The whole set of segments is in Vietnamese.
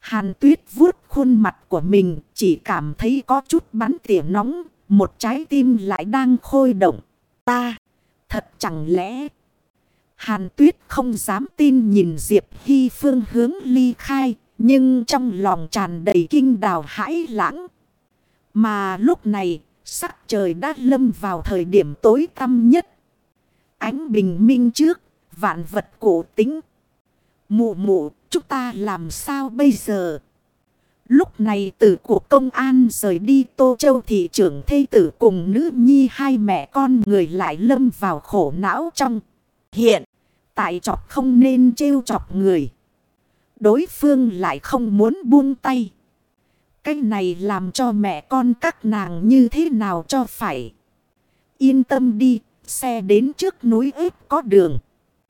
Hàn Tuyết vuốt khuôn mặt của mình, chỉ cảm thấy có chút bắn tỉa nóng, một trái tim lại đang khôi động. Ta, thật chẳng lẽ... Hàn Tuyết không dám tin nhìn Diệp Hy phương hướng ly khai, nhưng trong lòng tràn đầy kinh đào hãi lãng. Mà lúc này, sắc trời đã lâm vào thời điểm tối tăm nhất. Ánh bình minh trước, vạn vật cổ tính. Mụ mụ, chúng ta làm sao bây giờ? Lúc này từ cuộc công an rời đi, Tô Châu thị trưởng thê tử cùng nữ nhi hai mẹ con người lại lâm vào khổ não trong. Hiện, tại chọc không nên trêu chọc người. Đối phương lại không muốn buông tay. Cái này làm cho mẹ con các nàng như thế nào cho phải. Yên tâm đi, xe đến trước núi ếp có đường.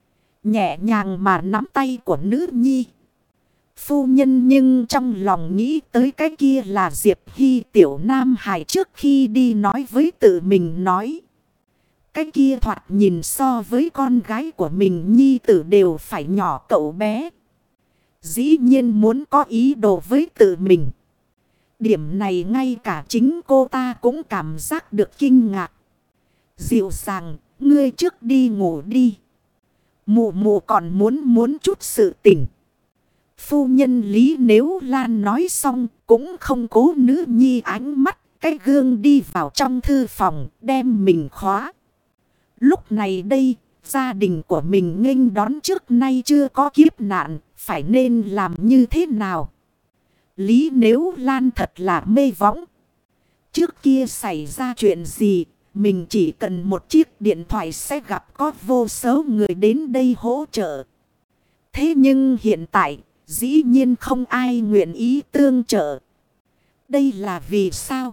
Nhẹ nhàng mà nắm tay của nữ nhi. Phu nhân nhưng trong lòng nghĩ tới cái kia là Diệp Hy tiểu nam hài trước khi đi nói với tự mình nói. Cái kia thoạt nhìn so với con gái của mình nhi tử đều phải nhỏ cậu bé. Dĩ nhiên muốn có ý đồ với tự mình. Điểm này ngay cả chính cô ta cũng cảm giác được kinh ngạc. Dịu dàng, ngươi trước đi ngủ đi. Mụ mụ còn muốn chút sự tình. Phu nhân Lý Nếu Lan nói xong cũng không cố nữ nhi ánh mắt. Cái gương đi vào trong thư phòng đem mình khóa. Lúc này đây, gia đình của mình nghênh đón trước nay chưa có kiếp nạn. Phải nên làm như thế nào? Lý Nếu Lan thật là mê võng. Trước kia xảy ra chuyện gì, mình chỉ cần một chiếc điện thoại sẽ gặp có vô số người đến đây hỗ trợ. Thế nhưng hiện tại, dĩ nhiên không ai nguyện ý tương trợ. Đây là vì sao?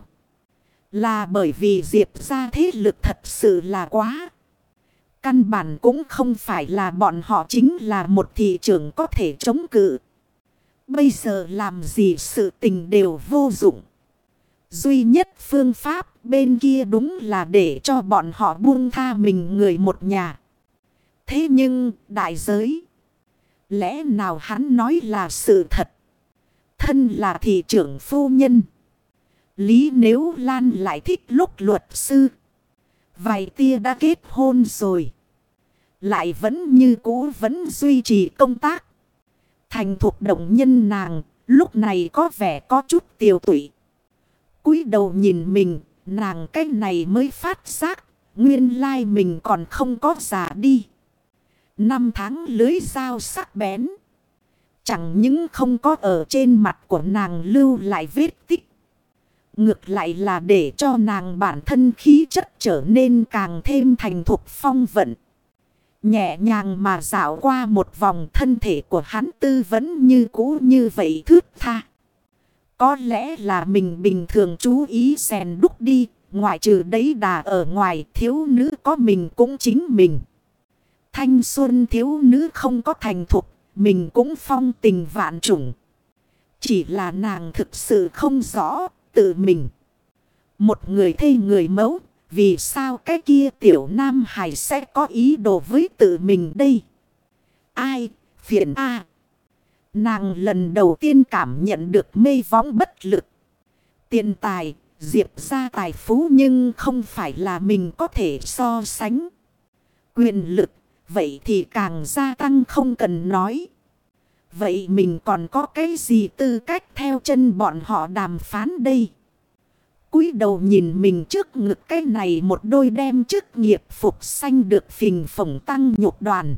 Là bởi vì Diệp gia thế lực thật sự là quá. Căn bản cũng không phải là bọn họ chính là một thị trường có thể chống cự. Bây giờ làm gì sự tình đều vô dụng. Duy nhất phương pháp bên kia đúng là để cho bọn họ buông tha mình người một nhà. Thế nhưng đại giới. Lẽ nào hắn nói là sự thật? Thân là thị trưởng phu nhân. Lý Nếu Lan lại thích lúc luật sư. Vài tia đã kết hôn rồi. Lại vẫn như cũ vẫn duy trì công tác. Thành thuộc động nhân nàng, lúc này có vẻ có chút tiều tụy. Cúi đầu nhìn mình, nàng cái này mới phát giác, nguyên lai mình còn không có già đi. 5 tháng lưới dao sắc bén. Chẳng những không có ở trên mặt của nàng lưu lại vết tích. Ngược lại là để cho nàng bản thân khí chất trở nên càng thêm thành thục phong vận. Nhẹ nhàng mà dạo qua một vòng, thân thể của hắn tư vẫn như cũ như vậy thướt tha. Có lẽ là mình bình thường chú ý rèn đúc đi, ngoại trừ đấy đà ở ngoài thiếu nữ có mình cũng chính mình. Thanh xuân thiếu nữ không có thành thục, mình cũng phong tình vạn trùng. Chỉ là nàng thực sự không rõ tự mình. Một người thê người mẫu. Vì sao cái kia tiểu nam hài sẽ có ý đồ với tự mình đây? Ai, phiền a. Nàng lần đầu tiên cảm nhận được mê võng bất lực. Tiền tài, Diệp ra tài phú nhưng không phải là mình có thể so sánh. Quyền lực, vậy thì càng gia tăng không cần nói. Vậy mình còn có cái gì tư cách theo chân bọn họ đàm phán đây? Cúi đầu nhìn mình trước ngực cái này một đôi đem chức nghiệp phục xanh được phình phồng tăng nhục đoàn.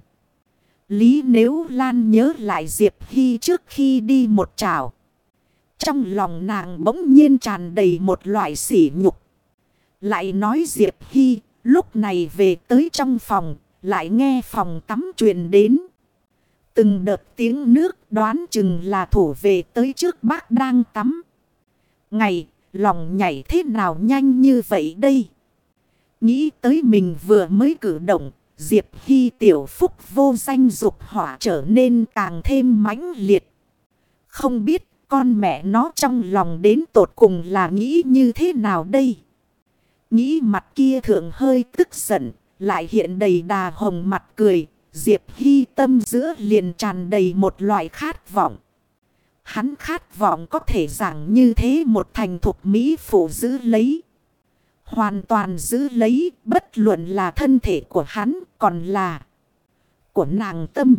Lý Nếu Lan nhớ lại Diệp Hy trước khi đi một trảo. Trong lòng nàng bỗng nhiên tràn đầy một loại sỉ nhục. Lại nói Diệp Hy lúc này về tới trong phòng, lại nghe phòng tắm truyền đến. Từng đợt tiếng nước đoán chừng là thủ về tới trước bác đang tắm. Ngày... Lòng nhảy thế nào nhanh như vậy đây? Nghĩ tới mình vừa mới cử động, Diệp Hy tiểu phúc vô danh dục hỏa trở nên càng thêm mãnh liệt. Không biết con mẹ nó trong lòng đến tột cùng là nghĩ như thế nào đây? Nghĩ mặt kia thượng hơi tức giận, lại hiện đầy đà hồng mặt cười. Diệp Hy tâm giữa liền tràn đầy một loại khát vọng. Hắn khát vọng có thể rằng như thế một thành thục mỹ phụ giữ lấy. Hoàn toàn giữ lấy, bất luận là thân thể của hắn còn là của nàng Tâm.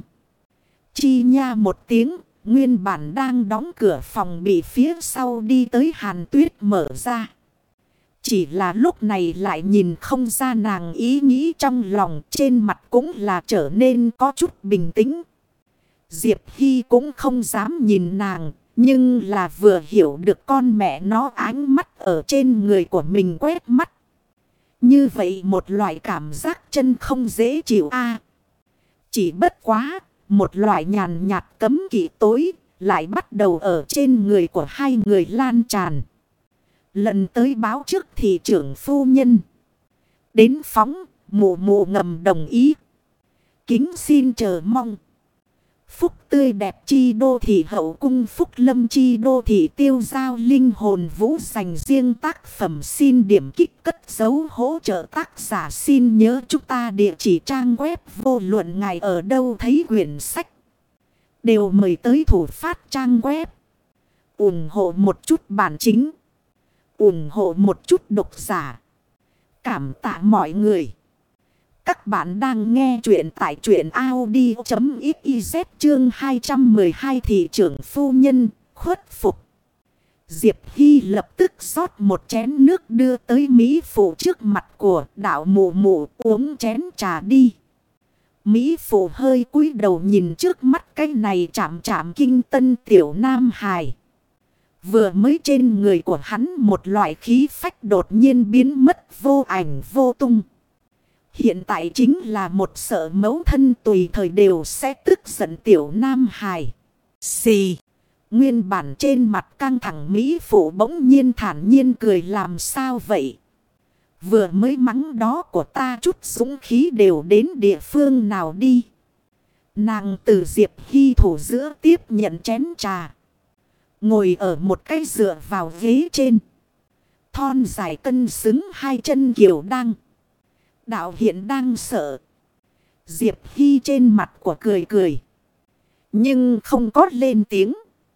Chi nha một tiếng, nguyên bản đang đóng cửa phòng bị phía sau đi tới Hàn Tuyết mở ra. Chỉ là lúc này lại nhìn không ra nàng ý nghĩ trong lòng, trên mặt cũng là trở nên có chút bình tĩnh. Diệp Hy cũng không dám nhìn nàng, nhưng là vừa hiểu được con mẹ nó ánh mắt ở trên người của mình quét mắt. Như vậy một loại cảm giác chân không dễ chịu a. Chỉ bất quá, một loại nhàn nhạt cấm kỵ tối lại bắt đầu ở trên người của hai người lan tràn. Lần tới báo trước thị trưởng phu nhân. Đến phóng, mụ mụ ngầm đồng ý. Kính xin chờ mong. Phúc tươi đẹp chi đô thị hậu cung, phúc lâm chi đô thị tiêu giao linh hồn vũ, dành riêng tác phẩm xin điểm kích cất dấu hỗ trợ tác giả. Xin nhớ chúng ta địa chỉ trang web vô luận ngài ở đâu thấy quyển sách đều mời tới thủ phát trang web. Ủng hộ một chút bản chính, ủng hộ một chút độc giả. Cảm tạ mọi người. Các bạn đang nghe chuyện tại truyện audio.xyz chương 212 thị trưởng phu nhân khuất phục. Diệp Hy lập tức rót một chén nước đưa tới Mỹ phụ trước mặt của đạo mụ mụ, uống chén trà đi. Mỹ phụ hơi cúi đầu nhìn trước mắt cái này chạm chạm kinh tân tiểu nam hài. Vừa mới trên người của hắn một loại khí phách đột nhiên biến mất vô ảnh vô tung. Hiện tại chính là một sợ mẫu thân tùy thời đều sẽ tức giận tiểu nam hài. Xì. Nguyên bản trên mặt căng thẳng Mỹ phụ bỗng nhiên thản nhiên cười, làm sao vậy? Vừa mới mắng đó của ta chút dũng khí đều đến địa phương nào đi. Nàng từ Diệp Hy thủ giữa tiếp nhận chén trà. Ngồi ở một cái dựa vào ghế trên. Thon dài cân xứng hai chân kiều đăng. Đạo hiện đang sợ. Diệp Hy trên mặt của cười cười. Nhưng không có lên tiếng.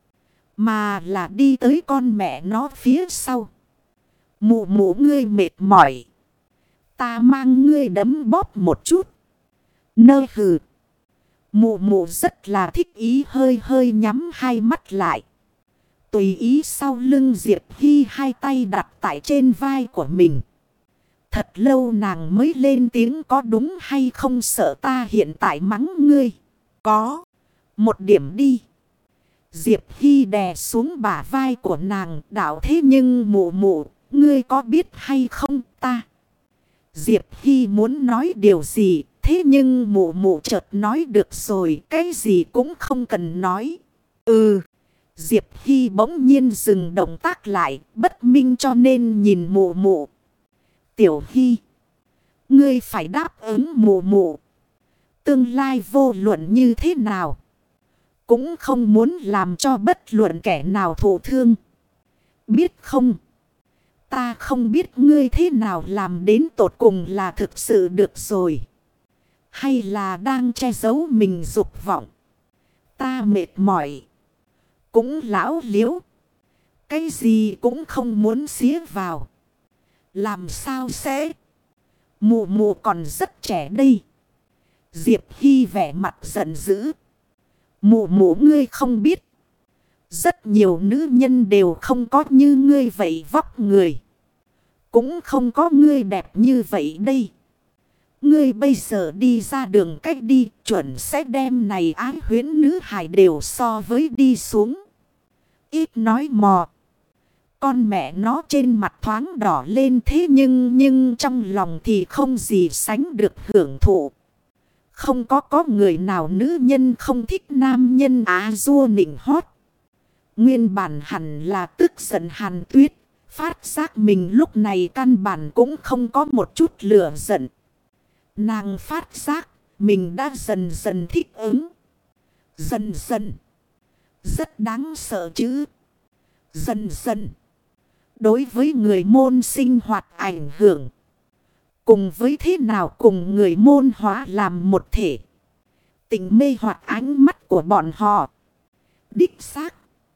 Mà là đi tới con mẹ nó phía sau. Mụ mụ ngươi mệt mỏi. Ta mang ngươi đấm bóp một chút. Nơ hừ. Mụ mụ rất là thích ý, hơi hơi nhắm hai mắt lại. Tùy ý sau lưng Diệp Hy hai tay đặt tại trên vai của mình. Thật lâu nàng mới lên tiếng, có đúng hay không sợ ta hiện tại mắng ngươi? Có. Một điểm đi. Diệp Hy đè xuống bả vai của nàng, đạo thế nhưng mụ mụ, ngươi có biết hay không ta? Diệp Hy muốn nói điều gì, thế nhưng mụ mụ chợt nói được rồi, cái gì cũng không cần nói. Diệp Hy bỗng nhiên dừng động tác lại, bất minh cho nên nhìn mụ mụ. Tiểu Hy, ngươi phải đáp ứng mụ mụ. Tương lai vô luận như thế nào, cũng không muốn làm cho bất luận kẻ nào thụ thương. Biết không? Ta không biết ngươi thế nào làm đến tột cùng là thực sự được rồi. Hay là đang che giấu mình dục vọng. Ta mệt mỏi. Cũng lão liếu. Cái gì cũng không muốn xía vào. Làm sao sẽ? Mụ mụ còn rất trẻ đây. Diệp Hy vẻ mặt giận dữ. Mụ mụ ngươi không biết. Rất nhiều nữ nhân đều không có như ngươi vậy vóc người. Cũng không có ngươi đẹp như vậy đây. Ngươi bây giờ đi ra đường cách đi, chuẩn sẽ đem này ái huyễn nữ hài đều so với đi xuống. Ít nói mò. Con mẹ nó trên mặt thoáng đỏ lên, thế nhưng trong lòng thì không gì sánh được hưởng thụ. Không có người nào nữ nhân không thích nam nhân dua nịnh hót. Nguyên bản hẳn là tức giận Hàn Tuyết. Phát giác mình lúc này căn bản cũng không có một chút lửa giận. Nàng phát giác mình đã dần dần thích ứng. Dần dần. Rất đáng sợ chứ. Dần dần. Đối với người môn sinh hoạt ảnh hưởng. Cùng với thế nào cùng người môn hóa làm một thể. Tình mê hoặc ánh mắt của bọn họ. Đích xác.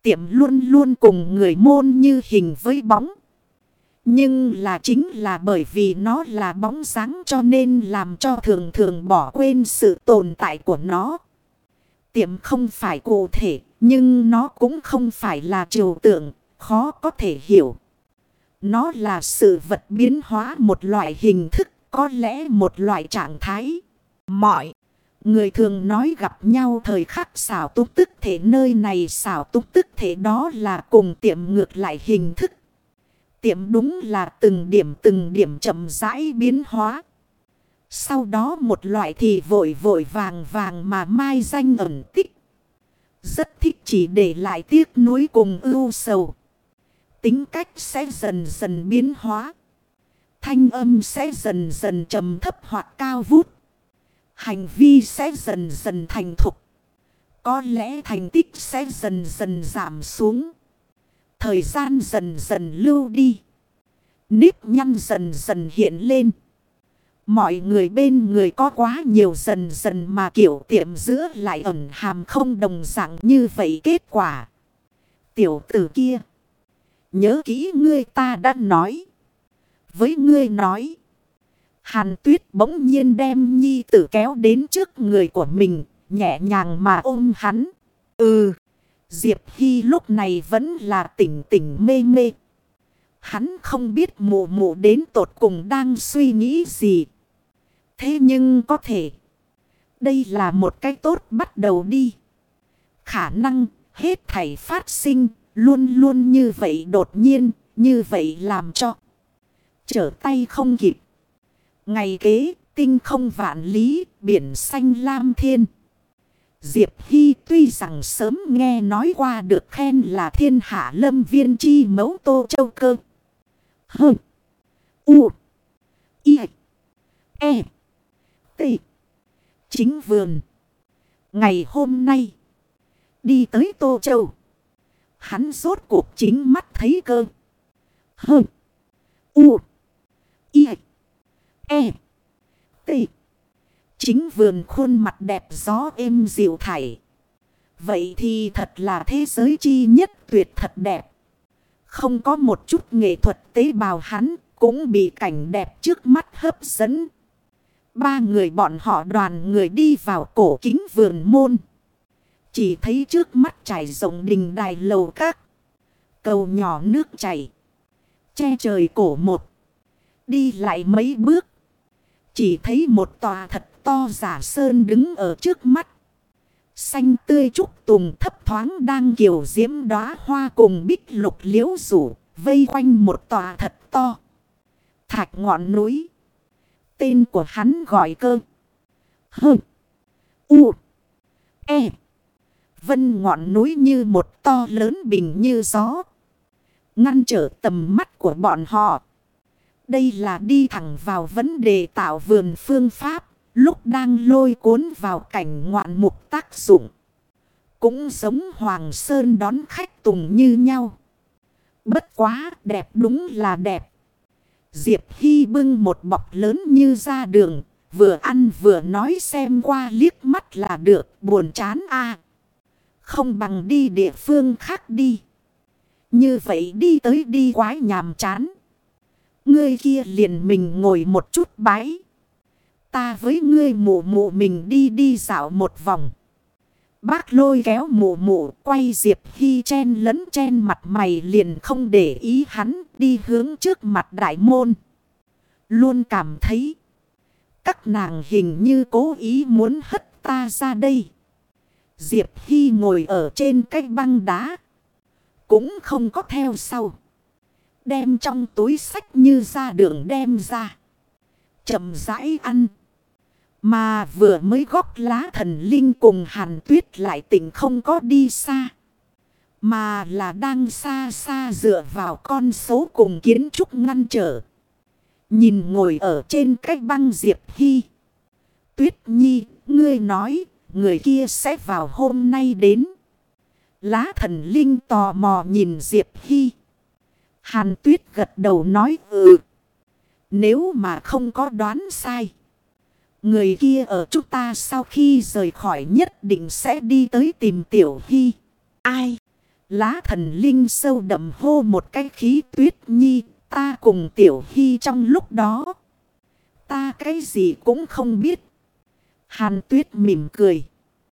Tiệm luôn luôn cùng người môn như hình với bóng. Nhưng là chính là bởi vì nó là bóng dáng cho nên làm cho thường thường bỏ quên sự tồn tại của nó. Tiệm không phải cụ thể, nhưng nó cũng không phải là trừu tượng, khó có thể hiểu. Nó là sự vật biến hóa một loại hình thức, có lẽ một loại trạng thái. Mọi người thường nói gặp nhau thời khắc xảo túc tức thể, nơi này xảo túc tức thể đó là cùng tiệm ngược lại hình thức. Tiệm đúng là từng điểm chậm rãi biến hóa. Sau đó một loại thì vội vội vàng vàng mà mai danh ẩn tích. Rất thích chỉ để lại tiếc nuối cùng ưu sầu. Tính cách sẽ dần dần biến hóa. Thanh âm sẽ dần dần trầm thấp hoặc cao vút. Hành vi sẽ dần dần thành thục. Có lẽ thành tích sẽ dần dần giảm xuống. Thời gian dần dần lưu đi. Nếp nhăn dần dần hiện lên. Mọi người bên người có quá nhiều dần dần mà kiểu tiệm giữa lại ẩn hàm không đồng dạng như vậy kết quả. Tiểu tử kia. Nhớ kỹ ngươi ta đã nói. Với ngươi nói. Hàn Tuyết bỗng nhiên đem nhi tử kéo đến trước người của mình. Nhẹ nhàng mà ôm hắn. Diệp Hy lúc này vẫn là tỉnh tỉnh mê mê. Hắn không biết mụ mụ đến tột cùng đang suy nghĩ gì. Thế nhưng có thể. Đây là một cái tốt bắt đầu đi. Khả năng hết thảy phát sinh luôn luôn như vậy đột nhiên. Như vậy làm cho trở tay không kịp. Ngày kế tinh không vạn lý, biển xanh lam thiên. Diệp Hy tuy rằng sớm nghe nói qua được khen là thiên hạ lâm viên chi mẫu Tô Châu Cơ. Hơ. U. I. E. T. Chính vườn. Ngày hôm nay. Đi tới Tô Châu. Hắn rốt cuộc chính mắt thấy cơ. Hơ. U. I. E. T. Chính vườn khuôn mặt đẹp gió êm dịu thảy. Vậy thì thật là thế giới chi nhất tuyệt thật đẹp. Không có một chút nghệ thuật tế bào hắn cũng bị cảnh đẹp trước mắt hấp dẫn. Ba người bọn họ đoàn người đi vào cổ kính vườn môn. Chỉ thấy trước mắt trải rộng đình đài lầu các. Cầu nhỏ nước chảy. Che trời cổ một. Đi lại mấy bước. Chỉ thấy một tòa thật to giả sơn đứng ở trước mắt. Xanh tươi trúc tùng thấp thoáng đang kiều diễm đóa hoa cùng bích lục liễu rủ. Vây quanh một tòa thật to. Thạch ngọn núi. Tên của hắn gọi cơ. Hơ. U. E. Vân ngọn núi như một to lớn bình như gió. Ngăn trở tầm mắt của bọn họ. Đây là đi thẳng vào vấn đề tạo vườn phương pháp. Lúc đang lôi cuốn vào cảnh ngoạn mục tác dụng. Cũng giống Hoàng Sơn đón khách tùng như nhau. Bất quá đẹp đúng là đẹp. Diệp Hy bưng một bọc lớn như ra đường. Vừa ăn vừa nói xem qua liếc mắt là được. Buồn chán à. Không bằng đi địa phương khác đi. Như vậy đi tới đi quái nhàm chán. Ngươi kia liền mình ngồi một chút bái. Ta với ngươi mụ mụ mình đi đi dạo một vòng. Bác lôi kéo mụ mụ quay Diệp Hy chen lấn chen mặt mày liền không để ý hắn đi hướng trước mặt đại môn. Luôn cảm thấy các nàng hình như cố ý muốn hất ta ra đây. Diệp Hy ngồi ở trên cái băng đá. Cũng không có theo sau. Đem trong túi xách như ra đường đem ra. Chậm rãi ăn. Mà vừa mới góc lá thần linh cùng Hàn Tuyết lại tỉnh không có đi xa. Mà là đang xa xa dựa vào con số cùng kiến trúc ngăn trở. Nhìn ngồi ở trên cái băng Diệp Hy. Tuyết Nhi, ngươi nói, người kia sẽ vào hôm nay đến. Lá thần linh tò mò nhìn Diệp Hy. Hàn Tuyết gật đầu nói Nếu mà không có đoán sai. Người kia ở chúng ta sau khi rời khỏi nhất định sẽ đi tới tìm Tiểu Hy. Ai? Lá thần linh sâu đậm hô một cái khí Tuyết Nhi. Ta cùng Tiểu Hy trong lúc đó. Ta cái gì cũng không biết. Hàn Tuyết mỉm cười.